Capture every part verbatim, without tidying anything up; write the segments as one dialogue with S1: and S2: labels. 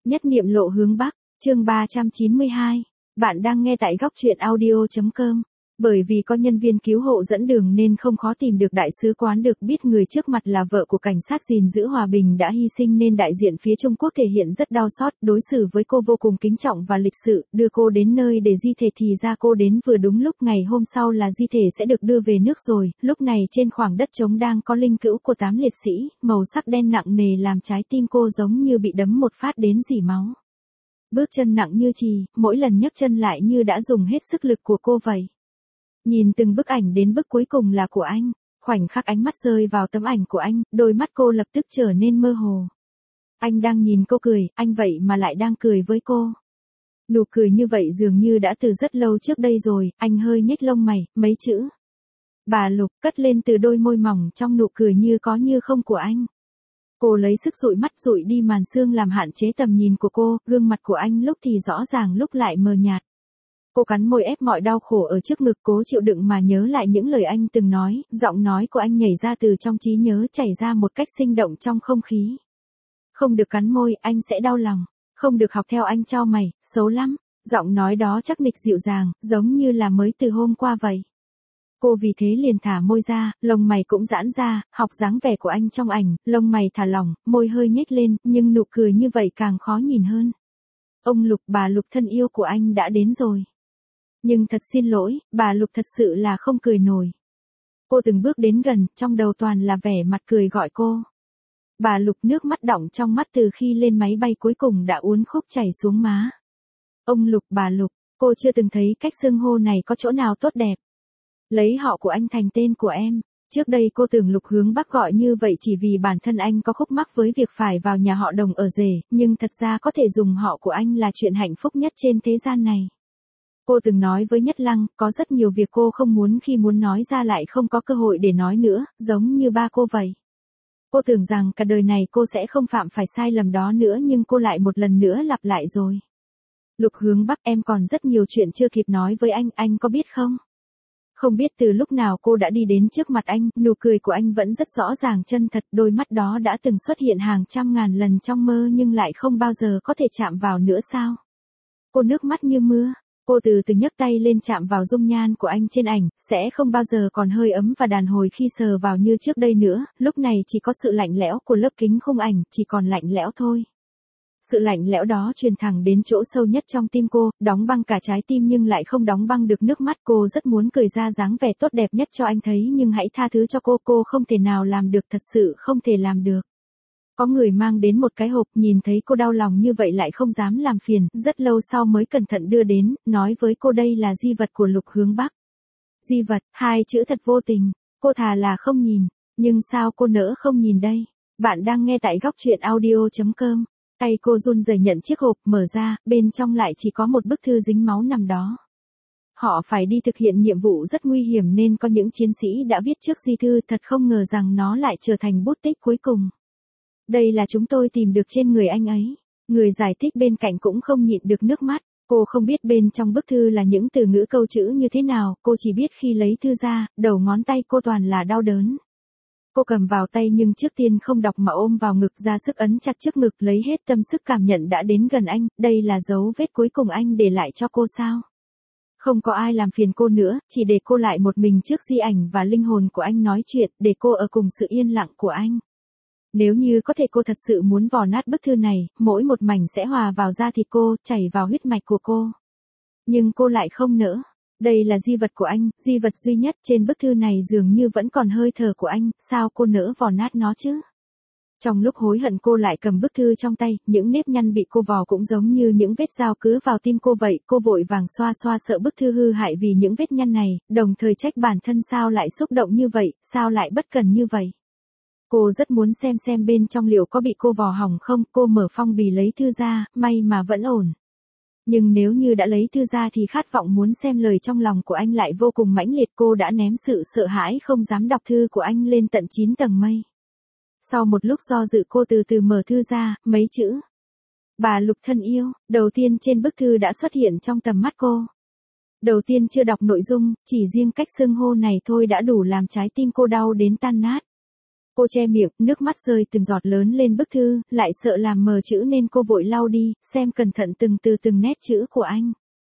S1: Nhất niệm lộ hướng Bắc, chương ba trăm chín mươi hai. Bạn đang nghe tại góc truyện audio chấm com. Bởi vì có nhân viên cứu hộ dẫn đường nên không khó tìm được đại sứ quán, được biết người trước mặt là vợ của cảnh sát gìn giữ hòa bình đã hy sinh nên đại diện phía Trung Quốc thể hiện rất đau xót, đối xử với cô vô cùng kính trọng và lịch sự, đưa cô đến nơi để di thể thì ra cô đến vừa đúng lúc ngày hôm sau là di thể sẽ được đưa về nước rồi, lúc này trên khoảng đất trống đang có linh cữu của tám liệt sĩ, màu sắc đen nặng nề làm trái tim cô giống như bị đấm một phát đến rỉ máu. Bước chân nặng như chì, mỗi lần nhấc chân lại như đã dùng hết sức lực của cô vậy. Nhìn từng bức ảnh đến bức cuối cùng là của anh, khoảnh khắc ánh mắt rơi vào tấm ảnh của anh, đôi mắt cô lập tức trở nên mơ hồ. Anh đang nhìn cô cười, anh vậy mà lại đang cười với cô. Nụ cười như vậy dường như đã từ rất lâu trước đây rồi, anh hơi nhếch lông mày, mấy chữ bà Lục cất lên từ đôi môi mỏng trong nụ cười như có như không của anh. Cô lấy sức dụi mắt dụi đi màn sương làm hạn chế tầm nhìn của cô, gương mặt của anh lúc thì rõ ràng lúc lại mờ nhạt. Cô cắn môi ép mọi đau khổ ở trước ngực cố chịu đựng mà nhớ lại những lời anh từng nói, giọng nói của anh nhảy ra từ trong trí nhớ chảy ra một cách sinh động trong không khí. Không được cắn môi, anh sẽ đau lòng. Không được học theo anh chau mày, xấu lắm. Giọng nói đó chắc nịch dịu dàng, giống như là mới từ hôm qua vậy. Cô vì thế liền thả môi ra, lông mày cũng giãn ra, học dáng vẻ của anh trong ảnh, lông mày thả lỏng, môi hơi nhếch lên, nhưng nụ cười như vậy càng khó nhìn hơn. Ông Lục, bà Lục thân yêu của anh đã đến rồi. Nhưng thật xin lỗi, bà Lục thật sự là không cười nổi. Cô từng bước đến gần, trong đầu toàn là vẻ mặt cười gọi cô. Bà Lục nước mắt đọng trong mắt từ khi lên máy bay cuối cùng đã uốn khúc chảy xuống má. Ông Lục, bà Lục, cô chưa từng thấy cách xưng hô này có chỗ nào tốt đẹp. Lấy họ của anh thành tên của em. Trước đây cô tưởng Lục Hướng Bắc gọi như vậy chỉ vì bản thân anh có khúc mắc với việc phải vào nhà họ Đồng ở rể, nhưng thật ra có thể dùng họ của anh là chuyện hạnh phúc nhất trên thế gian này. Cô từng nói với Nhất Lăng, có rất nhiều việc cô không muốn khi muốn nói ra lại không có cơ hội để nói nữa, giống như ba cô vậy. Cô tưởng rằng cả đời này cô sẽ không phạm phải sai lầm đó nữa nhưng cô lại một lần nữa lặp lại rồi. Lục Hướng Bắc, em còn rất nhiều chuyện chưa kịp nói với anh, anh có biết không? Không biết từ lúc nào cô đã đi đến trước mặt anh, nụ cười của anh vẫn rất rõ ràng chân thật, đôi mắt đó đã từng xuất hiện hàng trăm ngàn lần trong mơ nhưng lại không bao giờ có thể chạm vào nữa sao? Cô nước mắt như mưa. Cô từ từ nhấc tay lên chạm vào dung nhan của anh trên ảnh, sẽ không bao giờ còn hơi ấm và đàn hồi khi sờ vào như trước đây nữa, lúc này chỉ có sự lạnh lẽo của lớp kính khung ảnh, chỉ còn lạnh lẽo thôi. Sự lạnh lẽo đó truyền thẳng đến chỗ sâu nhất trong tim cô, đóng băng cả trái tim nhưng lại không đóng băng được nước mắt. Cô rất muốn cười ra dáng vẻ tốt đẹp nhất cho anh thấy nhưng hãy tha thứ cho cô, cô không thể nào làm được, thật sự không thể làm được. Có người mang đến một cái hộp, nhìn thấy cô đau lòng như vậy lại không dám làm phiền, rất lâu sau mới cẩn thận đưa đến, nói với cô đây là di vật của Lục Hướng Bắc. Di vật, hai chữ thật vô tình, cô thà là không nhìn, nhưng sao cô nỡ không nhìn đây? Bạn đang nghe tại góc truyện audio chấm com. Tay cô run rẩy nhận chiếc hộp, mở ra, bên trong lại chỉ có một bức thư dính máu nằm đó. Họ phải đi thực hiện nhiệm vụ rất nguy hiểm nên có những chiến sĩ đã viết trước di thư, thật không ngờ rằng nó lại trở thành bút tích cuối cùng. Đây là chúng tôi tìm được trên người anh ấy. Người giải thích bên cạnh cũng không nhịn được nước mắt. Cô không biết bên trong bức thư là những từ ngữ câu chữ như thế nào, cô chỉ biết khi lấy thư ra, đầu ngón tay cô toàn là đau đớn. Cô cầm vào tay nhưng trước tiên không đọc mà ôm vào ngực, ra sức ấn chặt trước ngực, lấy hết tâm sức cảm nhận đã đến gần anh, đây là dấu vết cuối cùng anh để lại cho cô sao? Không có ai làm phiền cô nữa, chỉ để cô lại một mình trước di ảnh và linh hồn của anh nói chuyện, để cô ở cùng sự yên lặng của anh. Nếu như có thể cô thật sự muốn vò nát bức thư này, mỗi một mảnh sẽ hòa vào da thịt cô, chảy vào huyết mạch của cô. Nhưng cô lại không nỡ. Đây là di vật của anh, di vật duy nhất trên bức thư này dường như vẫn còn hơi thở của anh, sao cô nỡ vò nát nó chứ? Trong lúc hối hận cô lại cầm bức thư trong tay, những nếp nhăn bị cô vò cũng giống như những vết dao cứa vào tim cô vậy, cô vội vàng xoa xoa sợ bức thư hư hại vì những vết nhăn này, đồng thời trách bản thân sao lại xúc động như vậy, sao lại bất cần như vậy. Cô rất muốn xem xem bên trong liệu có bị cô vò hỏng không, cô mở phong bì lấy thư ra, may mà vẫn ổn. Nhưng nếu như đã lấy thư ra thì khát vọng muốn xem lời trong lòng của anh lại vô cùng mãnh liệt, cô đã ném sự sợ hãi không dám đọc thư của anh lên tận chín tầng mây. Sau một lúc do dự cô từ từ mở thư ra, mấy chữ. Bà Lục thân yêu, đầu tiên trên bức thư đã xuất hiện trong tầm mắt cô. Đầu tiên chưa đọc nội dung, chỉ riêng cách xưng hô này thôi đã đủ làm trái tim cô đau đến tan nát. Cô che miệng, nước mắt rơi từng giọt lớn lên bức thư, lại sợ làm mờ chữ nên cô vội lau đi, xem cẩn thận từng từ từng nét chữ của anh.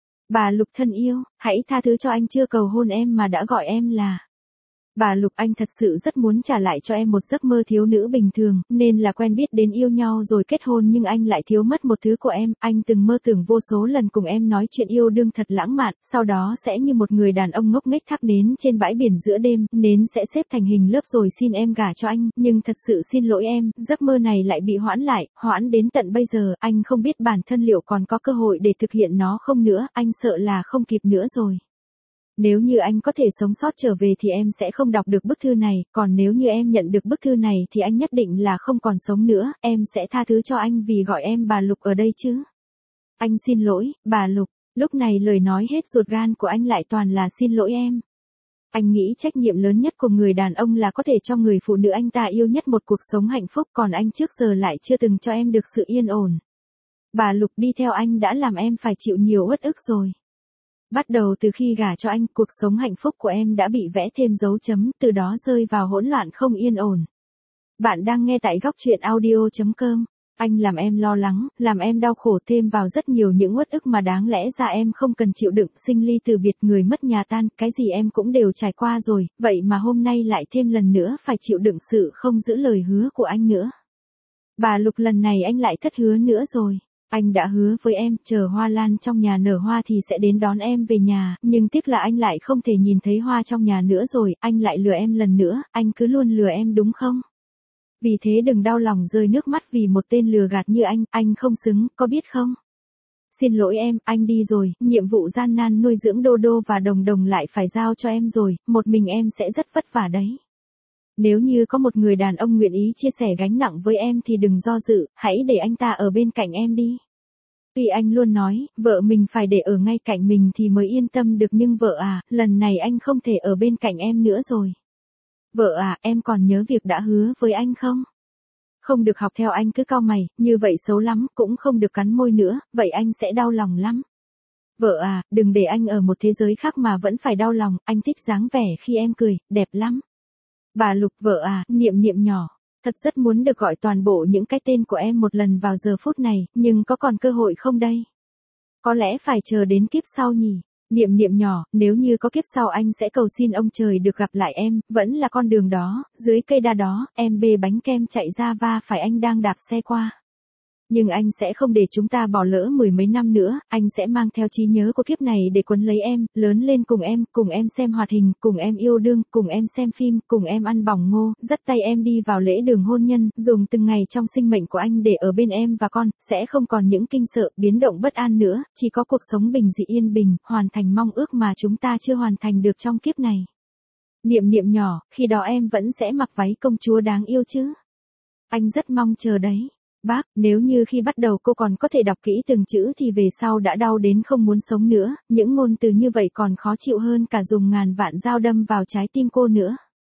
S1: Bà Lục thân yêu, hãy tha thứ cho anh chưa cầu hôn em mà đã gọi em là. Bà Lục, anh thật sự rất muốn trả lại cho em một giấc mơ thiếu nữ bình thường, nên là quen biết đến yêu nhau rồi kết hôn nhưng anh lại thiếu mất một thứ của em, anh từng mơ tưởng vô số lần cùng em nói chuyện yêu đương thật lãng mạn, sau đó sẽ như một người đàn ông ngốc nghếch thắp nến trên bãi biển giữa đêm, nến sẽ xếp thành hình lớp rồi xin em gả cho anh, nhưng thật sự xin lỗi em, giấc mơ này lại bị hoãn lại, hoãn đến tận bây giờ, anh không biết bản thân liệu còn có cơ hội để thực hiện nó không nữa, anh sợ là không kịp nữa rồi. Nếu như anh có thể sống sót trở về thì em sẽ không đọc được bức thư này, còn nếu như em nhận được bức thư này thì anh nhất định là không còn sống nữa, em sẽ tha thứ cho anh vì gọi em bà Lục ở đây chứ. Anh xin lỗi, bà Lục, lúc này lời nói hết ruột gan của anh lại toàn là xin lỗi em. Anh nghĩ trách nhiệm lớn nhất của người đàn ông là có thể cho người phụ nữ anh ta yêu nhất một cuộc sống hạnh phúc, còn anh trước giờ lại chưa từng cho em được sự yên ổn. Bà Lục, đi theo anh đã làm em phải chịu nhiều uất ức rồi. Bắt đầu từ khi gả cho anh, cuộc sống hạnh phúc của em đã bị vẽ thêm dấu chấm, từ đó rơi vào hỗn loạn không yên ổn. Bạn đang nghe tại góc truyện audio chấm com. Anh làm em lo lắng, làm em đau khổ thêm vào rất nhiều những uất ức mà đáng lẽ ra em không cần chịu đựng, sinh ly từ biệt, người mất nhà tan, cái gì em cũng đều trải qua rồi, vậy mà hôm nay lại thêm lần nữa phải chịu đựng sự không giữ lời hứa của anh nữa. Bà Lục, lần này anh lại thất hứa nữa rồi. Anh đã hứa với em, chờ hoa lan trong nhà nở hoa thì sẽ đến đón em về nhà, nhưng tiếc là anh lại không thể nhìn thấy hoa trong nhà nữa rồi, anh lại lừa em lần nữa, anh cứ luôn lừa em đúng không? Vì thế đừng đau lòng rơi nước mắt vì một tên lừa gạt như anh, anh không xứng, có biết không? Xin lỗi em, anh đi rồi, nhiệm vụ gian nan nuôi dưỡng Đô Đô và Đồng Đồng lại phải giao cho em rồi, một mình em sẽ rất vất vả đấy. Nếu như có một người đàn ông nguyện ý chia sẻ gánh nặng với em thì đừng do dự, hãy để anh ta ở bên cạnh em đi. Tuy anh luôn nói, vợ mình phải để ở ngay cạnh mình thì mới yên tâm được nhưng vợ à, lần này anh không thể ở bên cạnh em nữa rồi. Vợ à, em còn nhớ việc đã hứa với anh không? Không được học theo anh cứ cau mày, như vậy xấu lắm, cũng không được cắn môi nữa, vậy anh sẽ đau lòng lắm. Vợ à, đừng để anh ở một thế giới khác mà vẫn phải đau lòng, anh thích dáng vẻ khi em cười, đẹp lắm. Bà Lục, vợ à, Niệm Niệm nhỏ, thật rất muốn được gọi toàn bộ những cái tên của em một lần vào giờ phút này, nhưng có còn cơ hội không đây? Có lẽ phải chờ đến kiếp sau nhỉ? Niệm Niệm nhỏ, nếu như có kiếp sau anh sẽ cầu xin ông trời được gặp lại em, vẫn là con đường đó, dưới cây đa đó, em bê bánh kem chạy ra va phải anh đang đạp xe qua. Nhưng anh sẽ không để chúng ta bỏ lỡ mười mấy năm nữa, anh sẽ mang theo trí nhớ của kiếp này để quấn lấy em, lớn lên cùng em, cùng em xem hoạt hình, cùng em yêu đương, cùng em xem phim, cùng em ăn bỏng ngô, dắt tay em đi vào lễ đường hôn nhân, dùng từng ngày trong sinh mệnh của anh để ở bên em và con, sẽ không còn những kinh sợ, biến động bất an nữa, chỉ có cuộc sống bình dị yên bình, hoàn thành mong ước mà chúng ta chưa hoàn thành được trong kiếp này. Niệm Niệm nhỏ, khi đó em vẫn sẽ mặc váy công chúa đáng yêu chứ? Anh rất mong chờ đấy. Bác, nếu như khi bắt đầu cô còn có thể đọc kỹ từng chữ thì về sau đã đau đến không muốn sống nữa, những ngôn từ như vậy còn khó chịu hơn cả dùng ngàn vạn dao đâm vào trái tim cô nữa.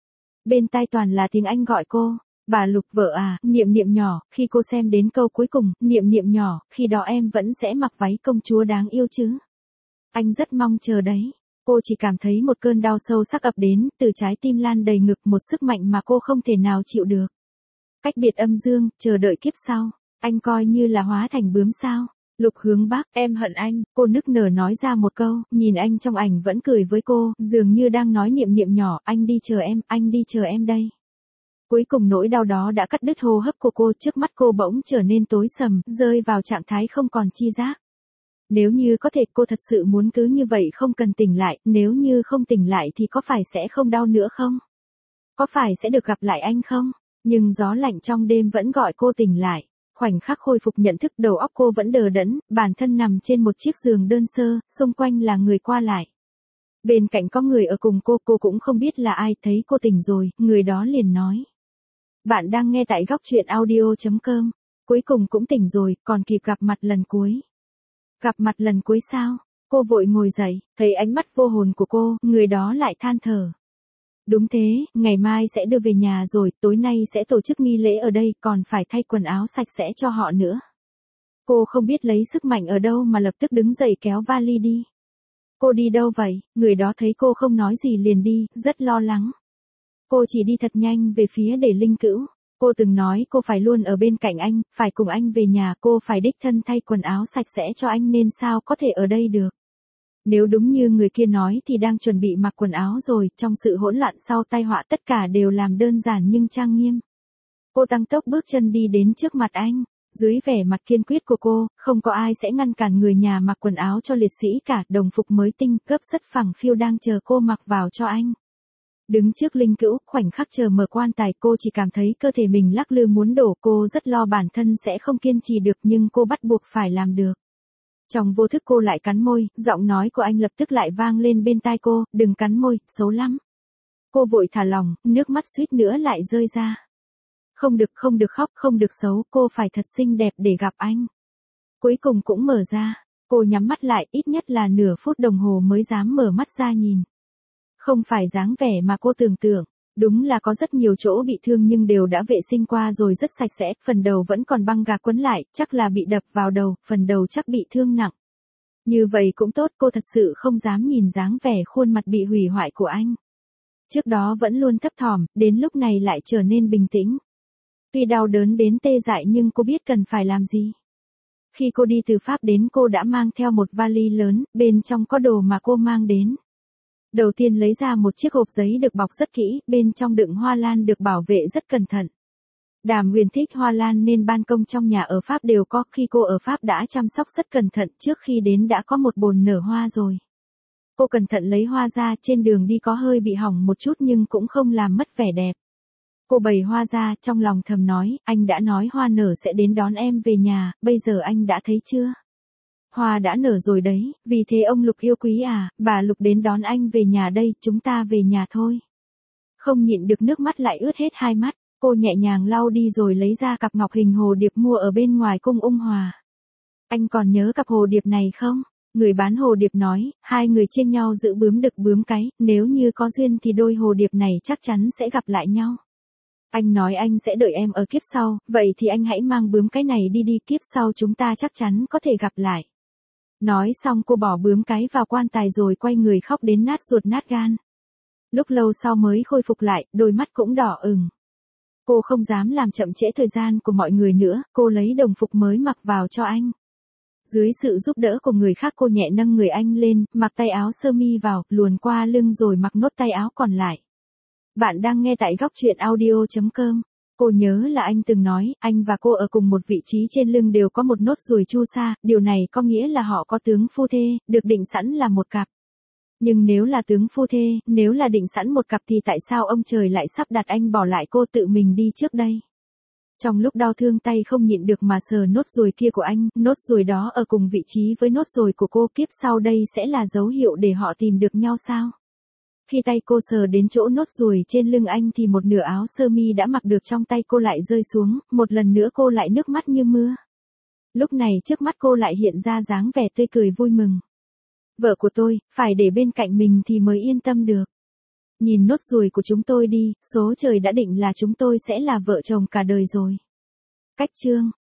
S1: Bên tai toàn là tiếng anh gọi cô, bà Lục, vợ à, Niệm Niệm nhỏ, khi cô xem đến câu cuối cùng, Niệm Niệm nhỏ, khi đó em vẫn sẽ mặc váy công chúa đáng yêu chứ? Anh rất mong chờ đấy. Cô chỉ cảm thấy một cơn đau sâu sắc ập đến, từ trái tim lan đầy ngực, một sức mạnh mà cô không thể nào chịu được. Cách biệt âm dương, chờ đợi kiếp sau, anh coi như là hóa thành bướm sao? Lục hướng Bắc, em hận anh, cô nức nở nói ra một câu, nhìn anh trong ảnh vẫn cười với cô, dường như đang nói Niệm Niệm nhỏ, anh đi chờ em, anh đi chờ em đây. Cuối cùng nỗi đau đó đã cắt đứt hô hấp của cô, trước mắt cô bỗng trở nên tối sầm, rơi vào trạng thái không còn chi giác. Nếu như có thể cô thật sự muốn cứ như vậy không cần tỉnh lại, nếu như không tỉnh lại thì có phải sẽ không đau nữa không? Có phải sẽ được gặp lại anh không? Nhưng gió lạnh trong đêm vẫn gọi cô tỉnh lại. Khoảnh khắc khôi phục nhận thức, đầu óc cô vẫn đờ đẫn, bản thân nằm trên một chiếc giường đơn sơ, xung quanh là người qua lại. Bên cạnh có người ở cùng cô, cô cũng không biết là ai, thấy cô tỉnh rồi, người đó liền nói. Bạn đang nghe tại góc truyện audio chấm com. Cuối cùng cũng tỉnh rồi, còn kịp gặp mặt lần cuối. Gặp mặt lần cuối sao? Cô vội ngồi dậy, thấy ánh mắt vô hồn của cô, người đó lại than thở. Đúng thế, ngày mai sẽ đưa về nhà rồi, tối nay sẽ tổ chức nghi lễ ở đây, còn phải thay quần áo sạch sẽ cho họ nữa. Cô không biết lấy sức mạnh ở đâu mà lập tức đứng dậy kéo vali đi. Cô đi đâu vậy? Người đó thấy cô không nói gì liền đi, rất lo lắng. Cô chỉ đi thật nhanh về phía để Linh Cữu. Cô từng nói cô phải luôn ở bên cạnh anh, phải cùng anh về nhà, cô phải đích thân thay quần áo sạch sẽ cho anh nên sao có thể ở đây được. Nếu đúng như người kia nói thì đang chuẩn bị mặc quần áo rồi, trong sự hỗn loạn sau tai họa tất cả đều làm đơn giản nhưng trang nghiêm. Cô tăng tốc bước chân đi đến trước mặt anh. Dưới vẻ mặt kiên quyết của cô, không có ai sẽ ngăn cản người nhà mặc quần áo cho liệt sĩ cả, đồng phục mới tinh, gấp rất phẳng phiu đang chờ cô mặc vào cho anh. Đứng trước Linh Cữu, khoảnh khắc chờ mở quan tài cô chỉ cảm thấy cơ thể mình lắc lư muốn đổ, cô rất lo bản thân sẽ không kiên trì được nhưng cô bắt buộc phải làm được. Trong vô thức cô lại cắn môi, giọng nói của anh lập tức lại vang lên bên tai cô, đừng cắn môi, xấu lắm. Cô vội thả lỏng, nước mắt suýt nữa lại rơi ra. Không được, không được khóc, không được xấu, cô phải thật xinh đẹp để gặp anh. Cuối cùng cũng mở ra, cô nhắm mắt lại, ít nhất là nửa phút đồng hồ mới dám mở mắt ra nhìn. Không phải dáng vẻ mà cô tưởng tượng, đúng là có rất nhiều chỗ bị thương nhưng đều đã vệ sinh qua rồi rất sạch sẽ, phần đầu vẫn còn băng gạc quấn lại, chắc là bị đập vào đầu, phần đầu chắc bị thương nặng. Như vậy cũng tốt, cô thật sự không dám nhìn dáng vẻ khuôn mặt bị hủy hoại của anh. Trước đó vẫn luôn thấp thỏm, đến lúc này lại trở nên bình tĩnh. Tuy đau đớn đến tê dại nhưng cô biết cần phải làm gì. Khi cô đi từ Pháp đến cô đã mang theo một vali lớn, bên trong có đồ mà cô mang đến. Đầu tiên lấy ra một chiếc hộp giấy được bọc rất kỹ, bên trong đựng hoa lan được bảo vệ rất cẩn thận. Đàm Huyền thích hoa lan nên ban công trong nhà ở Pháp đều có, khi cô ở Pháp đã chăm sóc rất cẩn thận, trước khi đến đã có một bồn nở hoa rồi. Cô cẩn thận lấy hoa ra, trên đường đi có hơi bị hỏng một chút nhưng cũng không làm mất vẻ đẹp. Cô bày hoa ra, trong lòng thầm nói, anh đã nói hoa nở sẽ đến đón em về nhà, bây giờ anh đã thấy chưa? Hoa đã nở rồi đấy, vì thế ông Lục yêu quý à, bà Lục đến đón anh về nhà đây, chúng ta về nhà thôi. Không nhịn được nước mắt lại ướt hết hai mắt, cô nhẹ nhàng lau đi rồi lấy ra cặp ngọc hình hồ điệp mua ở bên ngoài cung Ung Hòa. Anh còn nhớ cặp hồ điệp này không? Người bán hồ điệp nói, hai người chia nhau giữ bướm đực bướm cái, nếu như có duyên thì đôi hồ điệp này chắc chắn sẽ gặp lại nhau. Anh nói anh sẽ đợi em ở kiếp sau, vậy thì anh hãy mang bướm cái này đi đi, kiếp sau chúng ta chắc chắn có thể gặp lại. Nói xong cô bỏ bướm cái vào quan tài rồi quay người khóc đến nát ruột nát gan. Lúc lâu sau mới khôi phục lại, đôi mắt cũng đỏ ửng. Cô không dám làm chậm trễ thời gian của mọi người nữa, cô lấy đồng phục mới mặc vào cho anh. Dưới sự giúp đỡ của người khác cô nhẹ nâng người anh lên, mặc tay áo sơ mi vào, luồn qua lưng rồi mặc nốt tay áo còn lại. Bạn đang nghe tại góc truyện audio chấm com. Cô nhớ là anh từng nói, anh và cô ở cùng một vị trí trên lưng đều có một nốt ruồi chu sa, điều này có nghĩa là họ có tướng phu thê, được định sẵn là một cặp. Nhưng nếu là tướng phu thê, nếu là định sẵn một cặp thì tại sao ông trời lại sắp đặt anh bỏ lại cô tự mình đi trước đây? Trong lúc đau thương tay không nhịn được mà sờ nốt ruồi kia của anh, nốt ruồi đó ở cùng vị trí với nốt ruồi của cô, kiếp sau đây sẽ là dấu hiệu để họ tìm được nhau sao? Khi tay cô sờ đến chỗ nốt ruồi trên lưng anh thì một nửa áo sơ mi đã mặc được trong tay cô lại rơi xuống, một lần nữa cô lại nước mắt như mưa. Lúc này trước mắt cô lại hiện ra dáng vẻ tươi cười vui mừng. Vợ của tôi, phải để bên cạnh mình thì mới yên tâm được. Nhìn nốt ruồi của chúng tôi đi, số trời đã định là chúng tôi sẽ là vợ chồng cả đời rồi. Cách chương